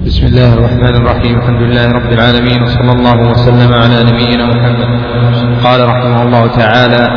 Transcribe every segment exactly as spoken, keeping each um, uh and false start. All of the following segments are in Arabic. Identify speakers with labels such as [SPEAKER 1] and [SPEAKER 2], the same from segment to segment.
[SPEAKER 1] بسم الله الرحمن الرحيم. الحمد لله رب العالمين، وصلى الله وسلم على نبينا محمد. قال رحمه الله تعالى: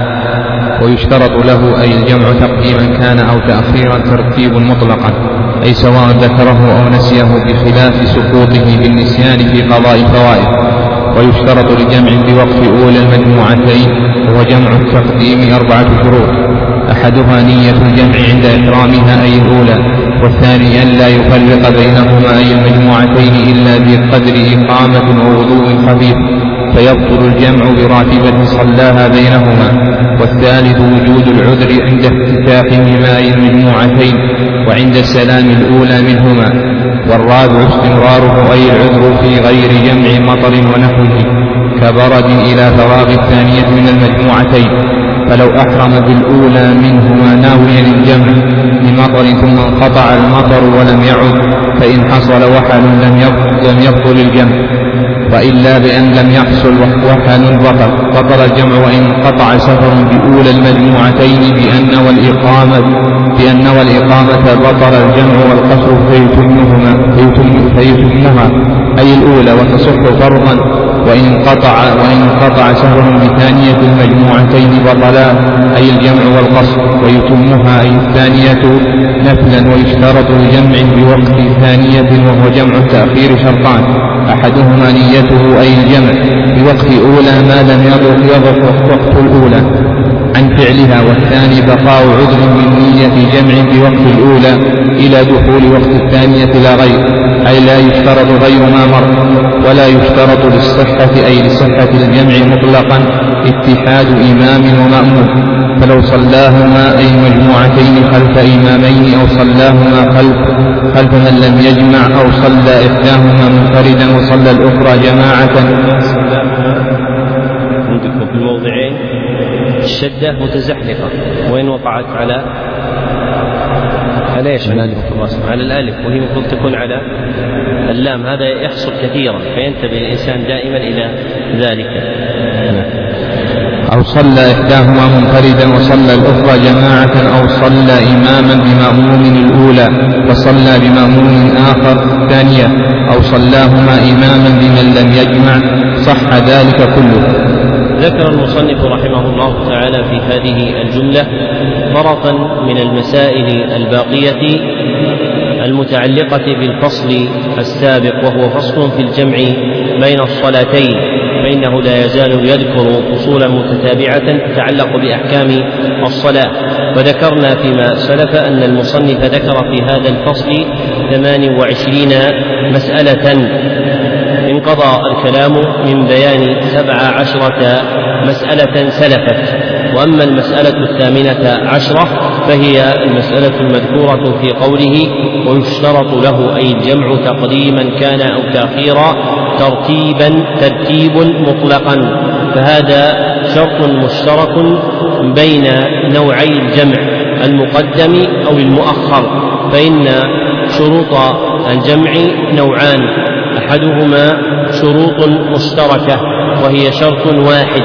[SPEAKER 1] ويشترط له أي الجمع تقديما كان أو تأخيرا ترتيب مطلقا، أي سواء ذكره أو نسيه، بخلاف سقوطه بالنسيان في قضاء الفوائد. ويشترط لجمع بوقف أولى المجموعتين وهو جمع التقديم أربعة شروط: أحدها نية الجمع عند إحرامها أي الأولى، والثاني أن لا يفرق بينهما أي المجموعتين إلا بقدر إقامة ووضوء خفيف فيبطل الجمع براتبة صلاها بينهما، والثالث وجود العذر عند افتتاحهما أي المجموعتين وعند السلام الأولى منهما، والرابع استمراره أي العذر في غير جمع مطر ونحوه كبرد إلى فراغ الثانية من المجموعتين، فلو أحرم بالأولى منهما ناويا الجمع بمطر ثم انقطع المطر ولم يعد فإن حصل وحل لم يبطل الجمع، وإلا بأن لم يحصل وحل بطل بطل الجمع، وإن انقطع سفر بأولى المجموعتين بأن والإقامة بأن والإقامة بطل الجمع والقصر فيتمهما فيتم فيتمها أي الأولى وتصح فرضا، وإن انقطع وإن انقطع سفر بثانية المجموعتين بطلا أي الجمع والقصر ويتمها أي الثانية نفلا. ويشترط لجمع بوقت ثانية وهو جمع التأخير شرطان: أحدهما نيته أي الجمع بوقت أولى ما لم يضف وقت الأولى عن فعلها، والثاني بقاء عذر من نية جمع بوقت الأولى إلى دخول وقت الثانية لا غير، أي لا يشترط غير ما مر. ولا يشترط للصحة أي لصحة الجمع مطلقا اتحاد إمام ومأموم، فلو صلاهما أي مجموعتين خلف إمامين أو صلاهما خلف, خلف من لم يجمع، أو صلى إحداهما منفردا وصلى الأخرى جماعة.
[SPEAKER 2] عندكم في الموضعين الشدة متزحلقة، وين وقعت؟ على على ايش؟ على الألف، وهي المفروض تكون على اللام. هذا يحصل كثيرا، فينتبه الإنسان دائما إلى ذلك.
[SPEAKER 1] أو صلى إحداهما منفردا وصلى الأخرى جماعة، أو صلى إماما بمأموم الأولى وصلى بمأموم آخر ثانية، أو صلاهما إماما بمن لم يجمع، صح ذلك كله.
[SPEAKER 2] ذكر المصنف رحمه الله تعالى في هذه الجملة فرقا من المسائل الباقية المتعلقة بالفصل السابق، وهو فصل في الجمع بين الصلاتين، فإنه لا يزال يذكر فصولا متتابعة تتعلق بأحكام الصلاة. وذكرنا فيما سلف أن المصنف ذكر في هذا الفصل ثمان وعشرين مسألة انقضى الكلام من بيان سبع عشرة مسألة سلفت. وأما المسألة الثامنة عشرة فهي المسألة المذكورة في قوله: ويشترط له أي الجمع تقديما كان أو تأخيرا ترتيبا ترتيب مطلقا. فهذا شرط مشترك بين نوعي الجمع المقدم أو المؤخر، فإن شروط الجمع نوعان: أحدهما شروط مشتركة وهي شرط واحد،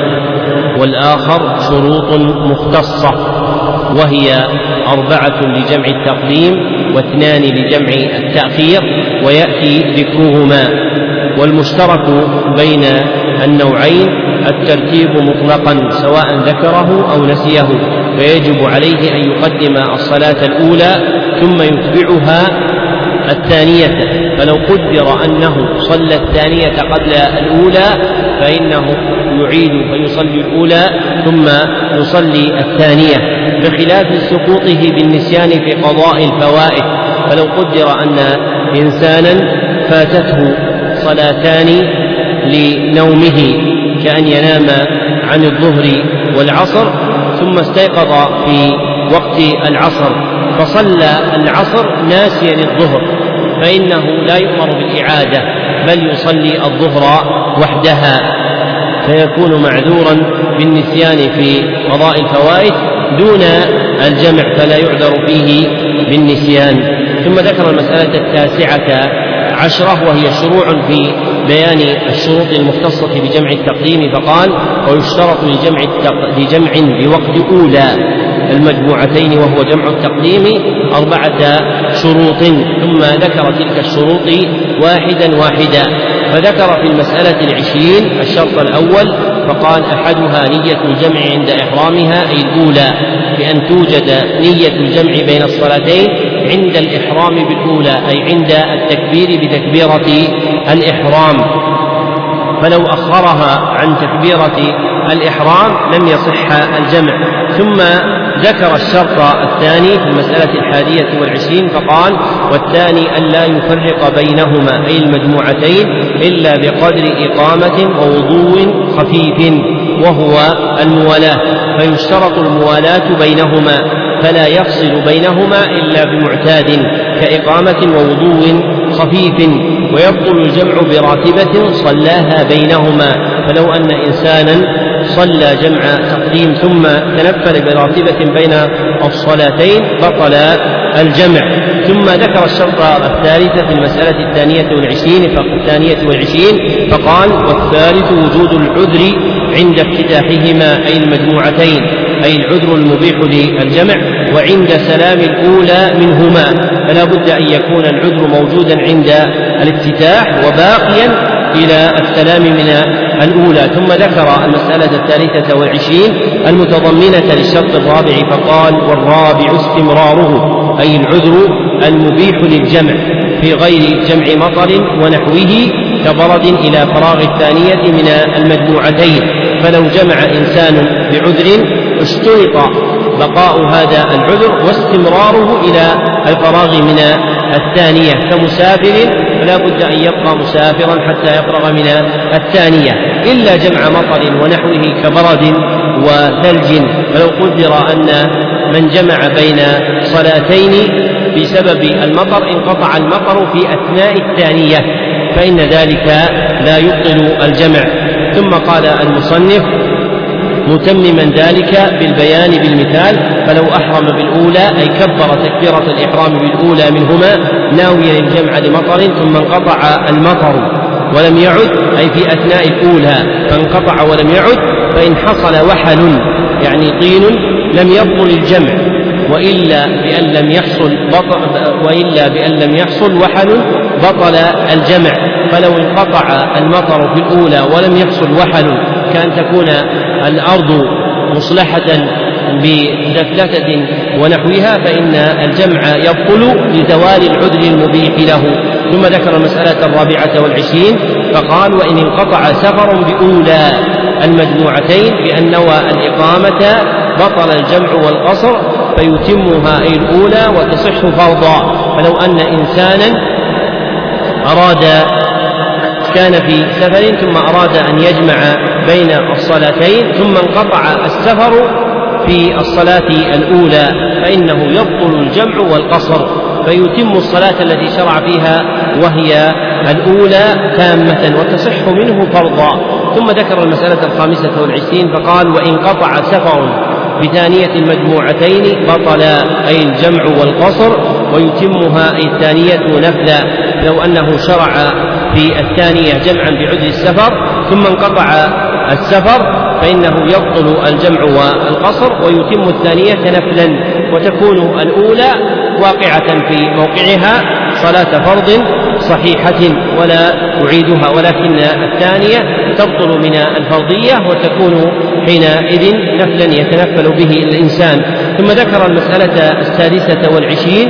[SPEAKER 2] والآخر شروط مختصة وهي أربعة لجمع التقديم واثنان لجمع التأخير، ويأتي ذكرهما. والمشترك بين النوعين الترتيب مطلقا سواء ذكره أو نسيه، فيجب عليه أن يقدم الصلاة الأولى ثم يتبعها الثانية، فلو قدر أنه صلى الثانية قبل الأولى فإنه يعيد فيصلي الأولى ثم يصلي الثانية، بخلاف سقوطه بالنسيان في قضاء الفوائد. فلو قدر أن إنسانا فاتته صلاتان لنومه كأن ينام عن الظهر والعصر ثم استيقظ في وقت العصر فصلى العصر ناسيا الظهر، فإنه لا يؤمر بالإعادة بل يصلي الظهر وحدها، فيكون معذورا بالنسيان في قضاء الفوائد دون الجمع، فلا يعذر فيه بالنسيان. ثم ذكر المسألة التاسعة عشرة وهي شروع في بيان الشروط المختصة بجمع التقديم، فقال: ويشترط لجمع, لجمع بوقت أولى المجموعتين وهو جمع التقديم أربعة شروط، ثم ذكر تلك الشروط واحدا واحدا. فذكر في المسألة العشرين الشرط الأول فقال أحدها نية الجمع عند إحرامها، أي الأولى، بأن توجد نية الجمع بين الصلاتين عند الإحرام بالأولى، أي عند التكبير بتكبيرة الإحرام، فلو أخرها عن تكبيرة الإحرام لم يصح الجمع. ثم ذكر الشرط الثاني في المسألة الحادية والعشرين فقال والثاني ألا يفرق بينهما، أي المجموعتين، إلا بقدر إقامة ووضوء خفيف وهو الموالاة، فيشترط الموالاة بينهما، فلا يفصل بينهما إلا بمعتاد كإقامة ووضوء خفيف، ويبطل الجمع براتبة صلاها بينهما، فلو أن إنسانا صلى جمع تقديم ثم تنفل براتبة بين الصلاتين بطل الجمع. ثم ذكر الشرط الثالث في المسألة الثانية والعشرين الثانية والعشرين فقال والثالث وجود العذر عند افتتاحهما، أي المجموعتين، أي العذر المبيح للجمع، وعند سلام الأولى منهما، فلا بد أن يكون العذر موجودا عند الافتتاح وباقيا إلى السلام من الأولى. ثم ذكر المسألة الثالثة والعشرين المتضمنة للشرط الرابع فقال والرابع استمراره، أي العذر المبيح للجمع في غير جمع مطر ونحوه كبرد إلى فراغ الثانية من المجموعتين، فلو جمع إنسان بعذر اشترط بقاء هذا العذر واستمراره إلى الفراغ من الثانية، كمسافر فلا بد أن يبقى مسافرا حتى يفرغ من الثانية، إلا جمع مطر ونحوه كبرد وثلج. فلو قدر أن من جمع بين صلاتين بسبب المطر انقطع المطر في أثناء الثانية فإن ذلك لا يبطل الجمع. ثم قال المصنف متمما ذلك بالبيان بالمثال فلو أحرم بالأولى، أي كبر تكبيرة الإحرام بالأولى منهما ناويا الجمع لمطر ثم انقطع المطر ولم يعد، أي في أثناء الأولى فانقطع ولم يعد، فإن حصل وحل يعني طين لم يبطل الجمع، وإلا بأن لم يحصل بطل وإلا بأن لم يحصل وحل بطل الجمع. فلو انقطع المطر في الأولى ولم يحصل وحل كأن تكون الأرض مصلحة بدفلتة ونحوها فإن الجمع يبطل لزوال العذر المبيح له. ثم ذكر المسألة الرابعة والعشرين فقال وإن انقطع سفر بأولى المجموعتين بأن نوى الإقامة بطل الجمع والقصر فيتمها أي الأولى وتصح فرضا. فلو أن إنسانا أراد كان في سفر ثم أراد أن يجمع بين الصلاتين ثم انقطع السفر في الصلاة الأولى فإنه يبطل الجمع والقصر فيتم الصلاة التي شرع فيها وهي الأولى تامة وتصح منه فرضا. ثم ذكر المسألة الخامسة والعشرين فقال وإن قطع سفر بثانية المجموعتين بطل أي الجمع والقصر ويتمها أي الثانية نفلا. لو أنه شرع في الثانية جمعا بعذر السفر ثم انقطع السفر فإنه يبطل الجمع والقصر ويتم الثانية نفلا وتكون الأولى واقعة في موقعها صلاة فرض صحيحة ولا أعيدها، ولكن الثانية تبطل من الفرضية وتكون حينئذ نفلا يتنفل به الإنسان. ثم ذكر المسألة السادسة والعشرين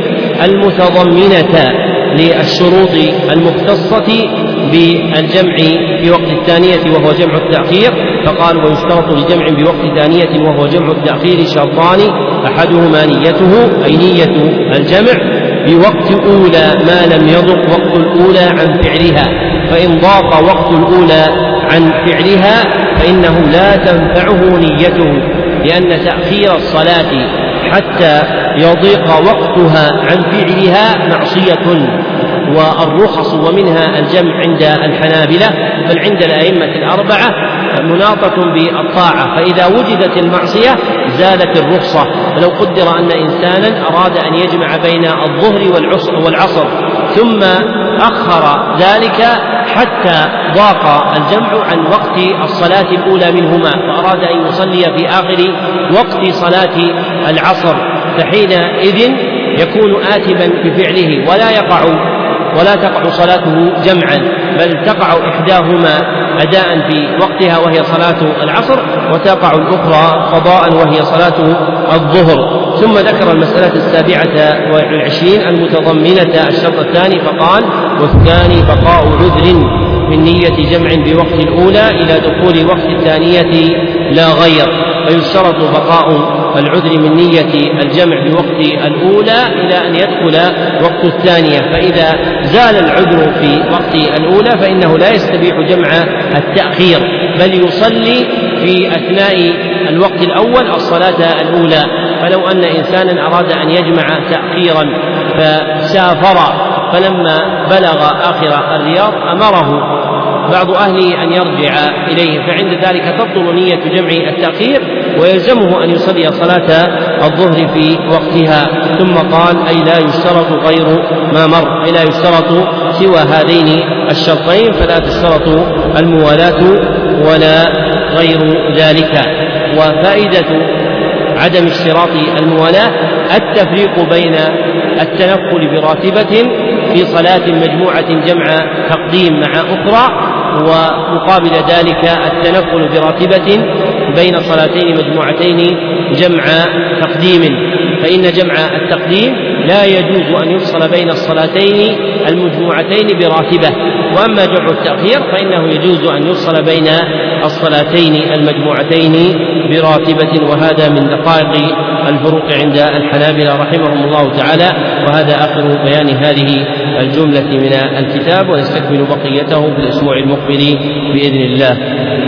[SPEAKER 2] المتضمنة للشروط المختصة بالجمع في وقت الثانية وهو جمع التأخير فقال ويشترط لجمع بوقت ثانية وهو جمع التأخير شرطان أحدهما نيته أي نية الجمع بوقت أولى ما لم يضق وقت الأولى عن فعلها، فإن ضاق وقت الأولى عن فعلها فإنه لا تنفعه نيته، لأن تأخير الصلاة حتى يضيق وقتها عن فعلها معصية، والرخص ومنها الجمع عند الحنابلة بل عند الأئمة الأربعة مناطة بالطاعة، فإذا وجدت المعصية زالت الرخصة. فلو قدر أن إنسانا أراد أن يجمع بين الظهر والعصر ثم أخر ذلك حتى ضاق الجمع عن وقت الصلاة الأولى منهما، فأراد أن يصلي في آخر وقت صلاة العصر، فحينئذ يكون آثما بفعله ولا يقع ولا تقع صلاته جمعا، بل تقع إحداهما أداء في وقتها وهي صلاة العصر، وتقع الأخرى قضاء وهي صلاة الظهر. ثم ذكر المسألة السابعة والعشرين المتضمنة الشرط الثاني فقال: والثاني بقاء عذر من نية جمع بوقت الأولى إلى دخول وقت الثانية لا غير، فيشترط بقاء العذر من نية الجمع بوقت الأولى إلى أن يدخل وقت الثانية، فإذا زال العذر في وقت الأولى فإنه لا يستبيح جمع التأخير، بل يصلي في أثناء الوقت الأول الصلاة الأولى. فلو أن إنسانا أراد أن يجمع تأخيرا فسافر فلما بلغ آخر الرياض أمره بعض أهله أن يرجع إليه، فعند ذلك تبطل نية جمع التأخير ويلزمه أن يصلي صلاة الظهر في وقتها. ثم قال: أي لا يشترط غير ما مر، أي لا يشترط سوى هذين الشرطين، فلا تشترط الموالاة ولا غير ذلك. وفائدة عدم اشتراط الموالاة التفريق بين التنفل براتبة في صلاة مجموعة جمع تقديم مع أخرى، ومقابل ذلك التنفل براتبة بين صلاتين مجموعتين جمع تقديم، فإن جمع التقديم لا يجوز أن يفصل بين الصلاتين المجموعتين براتبة، وأما جمع التأخير فإنه يجوز أن يفصل بين الصلاتين المجموعتين براتبة، وهذا من دقائق الفروق عند الحنابلة رحمهم الله تعالى. وهذا آخر بيان هذه الجملة من الكتاب، ونستكمل بقيته في الأسبوع المقبل بإذن الله.